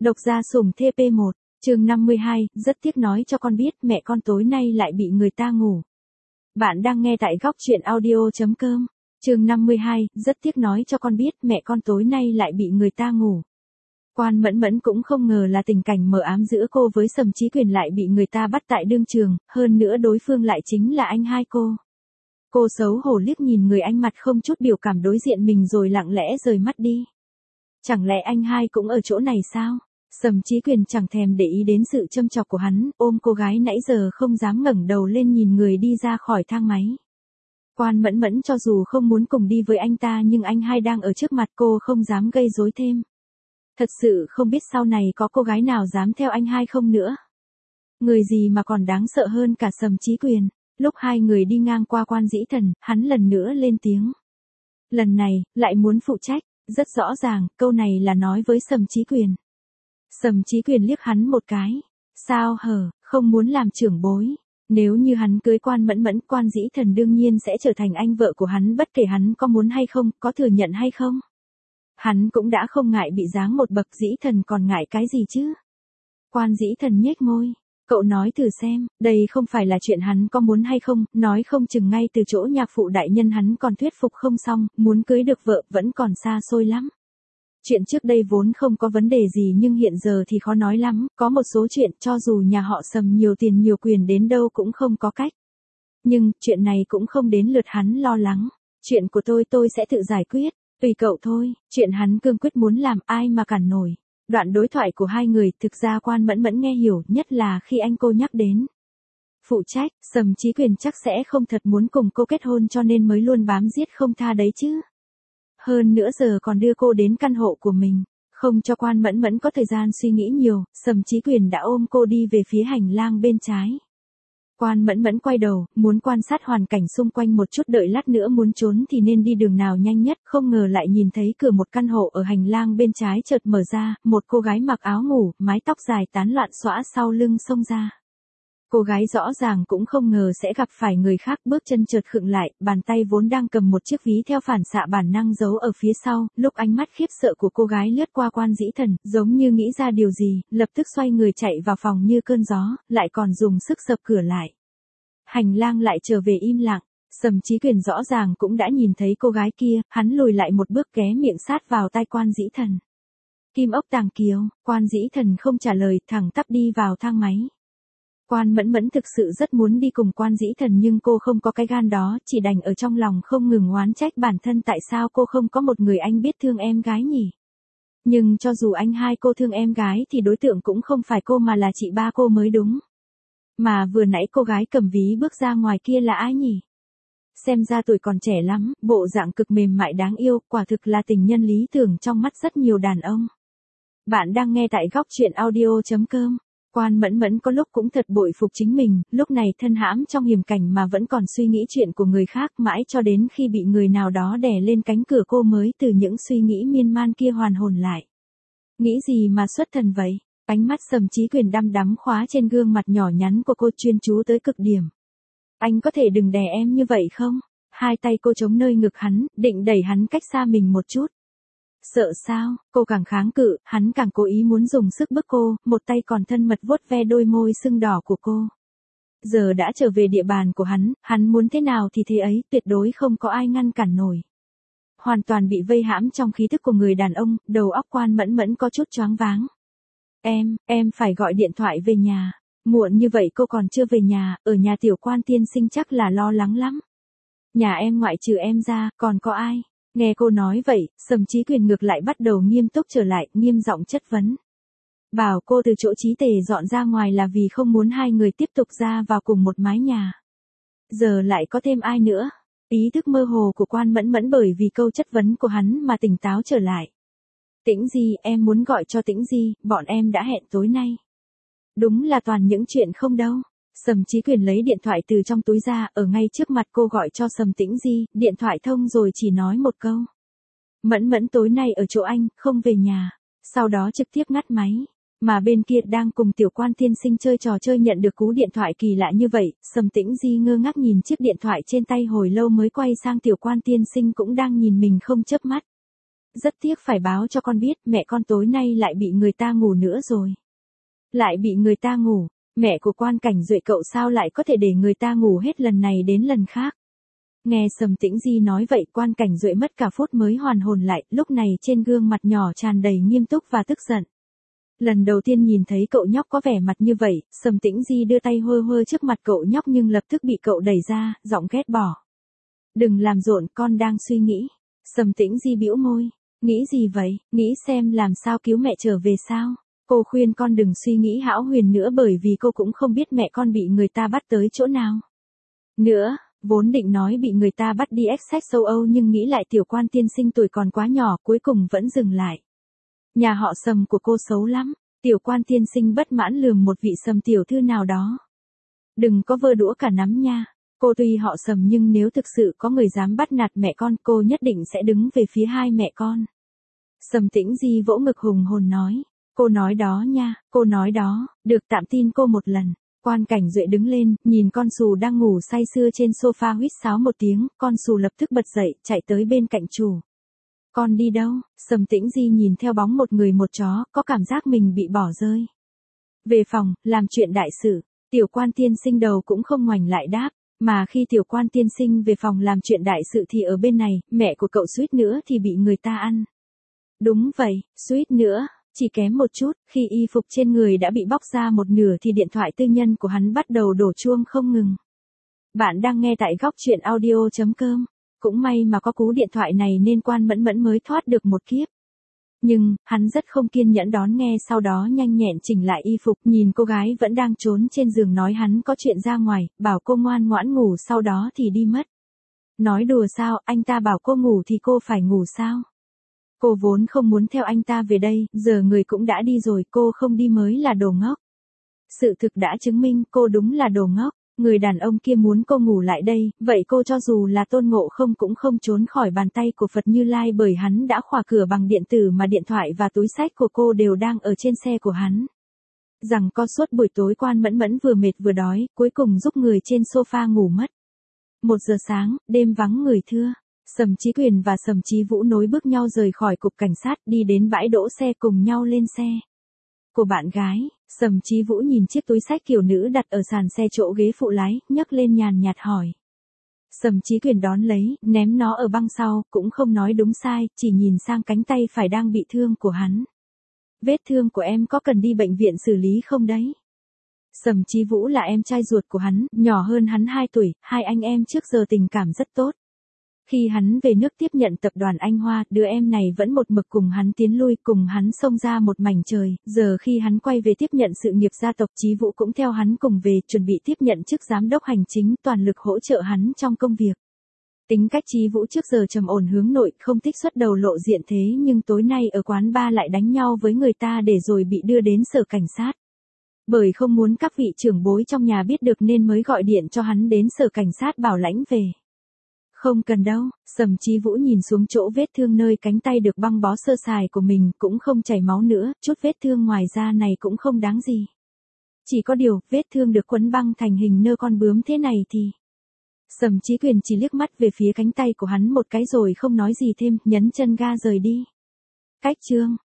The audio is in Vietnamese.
Độc gia sủng TP1, chương 52, rất tiếc nói cho con biết mẹ con tối nay lại bị người ta ngủ. Bạn đang nghe tại góc truyện audio.com, chương 52, rất tiếc nói cho con biết mẹ con tối nay lại bị người ta ngủ. Quan Mẫn Mẫn cũng không ngờ là tình cảnh mờ ám giữa cô với Sầm Chí Quyền lại bị người ta bắt tại đương trường, hơn nữa đối phương lại chính là anh hai cô. Cô xấu hổ liếc nhìn người anh mặt không chút biểu cảm đối diện mình rồi lặng lẽ rời mắt đi. Chẳng lẽ anh hai cũng ở chỗ này sao? Sầm Chí Quyền chẳng thèm để ý đến sự châm chọc của hắn, ôm cô gái nãy giờ không dám ngẩng đầu lên nhìn người đi ra khỏi thang máy. Quan Mẫn Mẫn cho dù không muốn cùng đi với anh ta nhưng anh hai đang ở trước mặt cô không dám gây rối thêm. Thật sự không biết sau này có cô gái nào dám theo anh hai không nữa. Người gì mà còn đáng sợ hơn cả Sầm Chí Quyền. Lúc hai người đi ngang qua Quan Dĩ Thần, hắn lần nữa lên tiếng. Lần này, lại muốn phụ trách, rất rõ ràng, câu này là nói với Sầm Chí Quyền. Sầm Chí Quyền liếc hắn một cái. Sao hở, không muốn làm trưởng bối. Nếu như hắn cưới Quan Mẫn Mẫn, Quan Dĩ Thần đương nhiên sẽ trở thành anh vợ của hắn bất kể hắn có muốn hay không, có thừa nhận hay không. Hắn cũng đã không ngại bị giáng một bậc, Dĩ Thần còn ngại cái gì chứ? Quan Dĩ Thần nhếch môi. Cậu nói thử xem, đây không phải là chuyện hắn có muốn hay không, nói không chừng ngay từ chỗ nhạc phụ đại nhân hắn còn thuyết phục không xong, muốn cưới được vợ vẫn còn xa xôi lắm. Chuyện trước đây vốn không có vấn đề gì nhưng hiện giờ thì khó nói lắm, có một số chuyện cho dù nhà họ Sầm nhiều tiền nhiều quyền đến đâu cũng không có cách. Nhưng, chuyện này cũng không đến lượt hắn lo lắng. Chuyện của tôi sẽ tự giải quyết, tùy cậu thôi, chuyện hắn cương quyết muốn làm ai mà cản nổi. Đoạn đối thoại của hai người thực ra Quan Mẫn Mẫn nghe hiểu, nhất là khi anh cô nhắc đến. Phụ trách, Sầm Chí Quyền chắc sẽ không thật muốn cùng cô kết hôn cho nên mới luôn bám giết không tha đấy chứ. Hơn nữa giờ còn đưa cô đến căn hộ của mình, không cho Quan Mẫn Mẫn có thời gian suy nghĩ nhiều, Sầm Chí Quyền đã ôm cô đi về phía hành lang bên trái. Quan Mẫn Mẫn quay đầu, muốn quan sát hoàn cảnh xung quanh một chút, đợi lát nữa muốn trốn thì nên đi đường nào nhanh nhất, không ngờ lại nhìn thấy cửa một căn hộ ở hành lang bên trái chợt mở ra, một cô gái mặc áo ngủ, mái tóc dài tán loạn xõa sau lưng xông ra. Cô gái rõ ràng cũng không ngờ sẽ gặp phải người khác, bước chân chợt khựng lại, bàn tay vốn đang cầm một chiếc ví theo phản xạ bản năng giấu ở phía sau, lúc ánh mắt khiếp sợ của cô gái lướt qua Quan Dĩ Thần, giống như nghĩ ra điều gì, lập tức xoay người chạy vào phòng như cơn gió, lại còn dùng sức sập cửa lại. Hành lang lại trở về im lặng, Sầm Chí Quyền rõ ràng cũng đã nhìn thấy cô gái kia, hắn lùi lại một bước ghé miệng sát vào tai Quan Dĩ Thần. Kim ốc tàng kiều, Quan Dĩ Thần không trả lời, thẳng tắp đi vào thang máy. Quan Mẫn Mẫn thực sự rất muốn đi cùng Quan Dĩ Thần nhưng cô không có cái gan đó, chỉ đành ở trong lòng không ngừng oán trách bản thân tại sao cô không có một người anh biết thương em gái nhỉ. Nhưng cho dù anh hai cô thương em gái thì đối tượng cũng không phải cô mà là chị ba cô mới đúng. Mà vừa nãy cô gái cầm ví bước ra ngoài kia là ai nhỉ? Xem ra tuổi còn trẻ lắm, bộ dạng cực mềm mại đáng yêu, quả thực là tình nhân lý tưởng trong mắt rất nhiều đàn ông. Bạn đang nghe tại góc truyện audio.com. Quan Mẫn Mẫn có lúc cũng thật bội phục chính mình, lúc này thân hãm trong hiểm cảnh mà vẫn còn suy nghĩ chuyện của người khác, mãi cho đến khi bị người nào đó đè lên cánh cửa cô mới từ những suy nghĩ miên man kia hoàn hồn lại. Nghĩ gì mà xuất thần vậy? Ánh mắt Sầm Chí Quyền đăm đắm khóa trên gương mặt nhỏ nhắn của cô, chuyên chú tới cực điểm. Anh có thể đừng đè em như vậy không? Hai tay cô chống nơi ngực hắn, định đẩy hắn cách xa mình một chút. Sợ sao? Cô càng kháng cự, hắn càng cố ý muốn dùng sức bức cô, một tay còn thân mật vuốt ve đôi môi sưng đỏ của cô. Giờ đã trở về địa bàn của hắn muốn thế nào thì thế ấy, tuyệt đối không có ai ngăn cản nổi. Hoàn toàn bị vây hãm trong khí thức của người đàn ông, đầu óc Quan Mẫn Mẫn có chút choáng váng. Em phải gọi điện thoại về nhà. Muộn như vậy cô còn chưa về nhà, ở nhà tiểu Quan tiên sinh chắc là lo lắng lắm. Nhà em ngoại trừ em ra, còn có ai? Nghe cô nói vậy, Sầm Chí Quyền ngược lại bắt đầu nghiêm túc trở lại, nghiêm giọng chất vấn. Bảo cô từ chỗ Chí Tề dọn ra ngoài là vì không muốn hai người tiếp tục ra vào cùng một mái nhà. Giờ lại có thêm ai nữa? Ý thức mơ hồ của Quan Mẫn Mẫn bởi vì câu chất vấn của hắn mà tỉnh táo trở lại. Tĩnh Di, em muốn gọi cho Tĩnh Di, bọn em đã hẹn tối nay. Đúng là toàn những chuyện không đâu. Sầm Chí Quyền lấy điện thoại từ trong túi ra, ở ngay trước mặt cô gọi cho Sầm Tĩnh Di, điện thoại thông rồi chỉ nói một câu. Mẫn Mẫn tối nay ở chỗ anh, không về nhà. Sau đó trực tiếp ngắt máy. Mà bên kia đang cùng tiểu Quan tiên sinh chơi trò chơi nhận được cú điện thoại kỳ lạ như vậy, Sầm Tĩnh Di ngơ ngác nhìn chiếc điện thoại trên tay hồi lâu mới quay sang tiểu Quan tiên sinh cũng đang nhìn mình không chớp mắt. rất tiếc phải báo cho con biết, mẹ con tối nay lại bị người ta ngủ nữa rồi. Lại bị người ta ngủ, mẹ của Quan Cảnh Duệ cậu sao lại có thể để người ta ngủ hết lần này đến lần khác. Nghe Sầm Tĩnh Di nói vậy, Quan Cảnh Duệ mất cả phút mới hoàn hồn lại, lúc này trên gương mặt nhỏ tràn đầy nghiêm túc và tức giận. Lần đầu tiên nhìn thấy cậu nhóc có vẻ mặt như vậy, Sầm Tĩnh Di đưa tay hơ hơ trước mặt cậu nhóc nhưng lập tức bị cậu đẩy ra, giọng ghét bỏ. Đừng làm rộn, con đang suy nghĩ. Sầm Tĩnh Di bĩu môi. Nghĩ gì vậy, nghĩ xem làm sao cứu mẹ trở về sao. Cô khuyên con đừng suy nghĩ hão huyền nữa bởi vì cô cũng không biết mẹ con bị người ta bắt tới chỗ nào. Nữa, vốn định nói bị người ta bắt đi Essex châu Âu nhưng nghĩ lại Tiểu Quan tiên sinh tuổi còn quá nhỏ cuối cùng vẫn dừng lại. Nhà họ Sầm của cô xấu lắm. Tiểu Quan tiên sinh bất mãn lườm một vị Sầm tiểu thư nào đó. Đừng có vơ đũa cả nắm nha. Cô tuy họ Sầm nhưng nếu thực sự có người dám bắt nạt mẹ con cô nhất định sẽ đứng về phía hai mẹ con. Sầm Tĩnh Di vỗ ngực hùng hồn nói. Cô nói đó nha, cô nói đó, được tạm tin cô một lần. Quan Cảnh Duệ đứng lên, nhìn con Sù đang ngủ say sưa trên sofa huýt sáo một tiếng, con Sù lập tức bật dậy, chạy tới bên cạnh chủ. Con đi đâu? Sầm Tĩnh Di nhìn theo bóng một người một chó, có cảm giác mình bị bỏ rơi. Về phòng, làm chuyện đại sự, Tiểu Quan tiên sinh đầu cũng không ngoảnh lại đáp, mà khi Tiểu Quan tiên sinh về phòng làm chuyện đại sự thì ở bên này, mẹ của cậu suýt nữa thì bị người ta ăn. Đúng vậy, suýt nữa. Chỉ kém một chút, khi y phục trên người đã bị bóc ra một nửa thì điện thoại tư nhân của hắn bắt đầu đổ chuông không ngừng. Bạn đang nghe tại góc truyện audio.com. Cũng may mà có cú điện thoại này nên Quan Mẫn Mẫn mới thoát được một kiếp. Nhưng, hắn rất không kiên nhẫn đón nghe sau đó nhanh nhẹn chỉnh lại y phục nhìn cô gái vẫn đang trốn trên giường nói hắn có chuyện ra ngoài, bảo cô ngoan ngoãn ngủ sau đó thì đi mất. Nói đùa sao, anh ta bảo cô ngủ thì cô phải ngủ sao? Cô vốn không muốn theo anh ta về đây, giờ người cũng đã đi rồi, cô không đi mới là đồ ngốc. Sự thực đã chứng minh cô đúng là đồ ngốc, người đàn ông kia muốn cô ngủ lại đây, vậy cô cho dù là Tôn Ngộ Không cũng không trốn khỏi bàn tay của Phật Như Lai bởi hắn đã khóa cửa bằng điện tử mà điện thoại và túi xách của cô đều đang ở trên xe của hắn. Rằng có suốt buổi tối Quan Mẫn Mẫn vừa mệt vừa đói, cuối cùng giúp người trên sofa ngủ mất. 1 giờ sáng, đêm vắng người thưa. Sầm Chí Quyền và Sầm Chí Vũ nối bước nhau rời khỏi cục cảnh sát đi đến bãi đỗ xe cùng nhau lên xe. Của bạn gái, Sầm Chí Vũ nhìn chiếc túi xách kiểu nữ đặt ở sàn xe chỗ ghế phụ lái, nhấc lên nhàn nhạt hỏi. Sầm Chí Quyền đón lấy, ném nó ở băng sau, cũng không nói đúng sai, chỉ nhìn sang cánh tay phải đang bị thương của hắn. Vết thương của em có cần đi bệnh viện xử lý không đấy? Sầm Chí Vũ là em trai ruột của hắn, nhỏ hơn hắn 2 tuổi, hai anh em trước giờ tình cảm rất tốt. Khi hắn về nước tiếp nhận tập đoàn Anh Hoa, đứa em này vẫn một mực cùng hắn tiến lui, cùng hắn xông ra một mảnh trời, giờ khi hắn quay về tiếp nhận sự nghiệp gia tộc Chí Vũ cũng theo hắn cùng về, chuẩn bị tiếp nhận chức giám đốc hành chính, toàn lực hỗ trợ hắn trong công việc. Tính cách Chí Vũ trước giờ trầm ổn hướng nội, không thích xuất đầu lộ diện thế nhưng tối nay ở quán bar lại đánh nhau với người ta để rồi bị đưa đến sở cảnh sát. Bởi không muốn các vị trưởng bối trong nhà biết được nên mới gọi điện cho hắn đến sở cảnh sát bảo lãnh về. Không cần đâu, Sầm Chí Vũ nhìn xuống chỗ vết thương nơi cánh tay được băng bó sơ sài của mình cũng không chảy máu nữa, chút vết thương ngoài da này cũng không đáng gì. Chỉ có điều, vết thương được quấn băng thành hình nơ con bướm thế này thì... Sầm Chí Quyền chỉ liếc mắt về phía cánh tay của hắn một cái rồi không nói gì thêm, nhấn chân ga rời đi. Cách chương